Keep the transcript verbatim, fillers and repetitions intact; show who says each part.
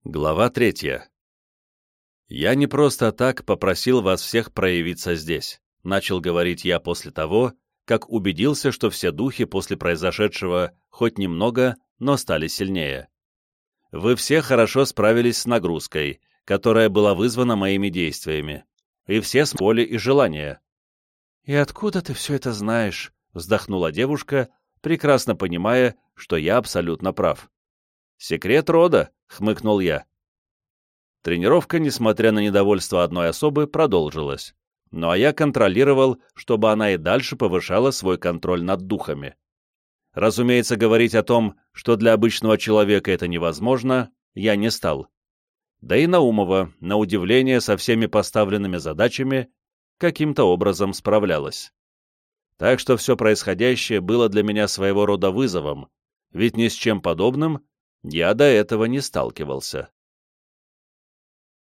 Speaker 1: Глава третья. «Я не просто так попросил вас всех проявиться здесь», — начал говорить я после того, как убедился, что все духи после произошедшего хоть немного, но стали сильнее. Вы все хорошо справились с нагрузкой, которая была вызвана моими действиями, и все с воли и желания. «И откуда ты все это знаешь?» — вздохнула девушка, прекрасно понимая, что я абсолютно прав. «Секрет рода», — хмыкнул я. Тренировка, несмотря на недовольство одной особы, продолжилась. Ну а я контролировал, чтобы она и дальше повышала свой контроль над духами. Разумеется, говорить о том, что для обычного человека это невозможно, я не стал. Да и Наумова, на удивление, со всеми поставленными задачами каким-то образом справлялась. Так что все происходящее было для меня своего рода вызовом, ведь ни с чем подобным я до этого не сталкивался.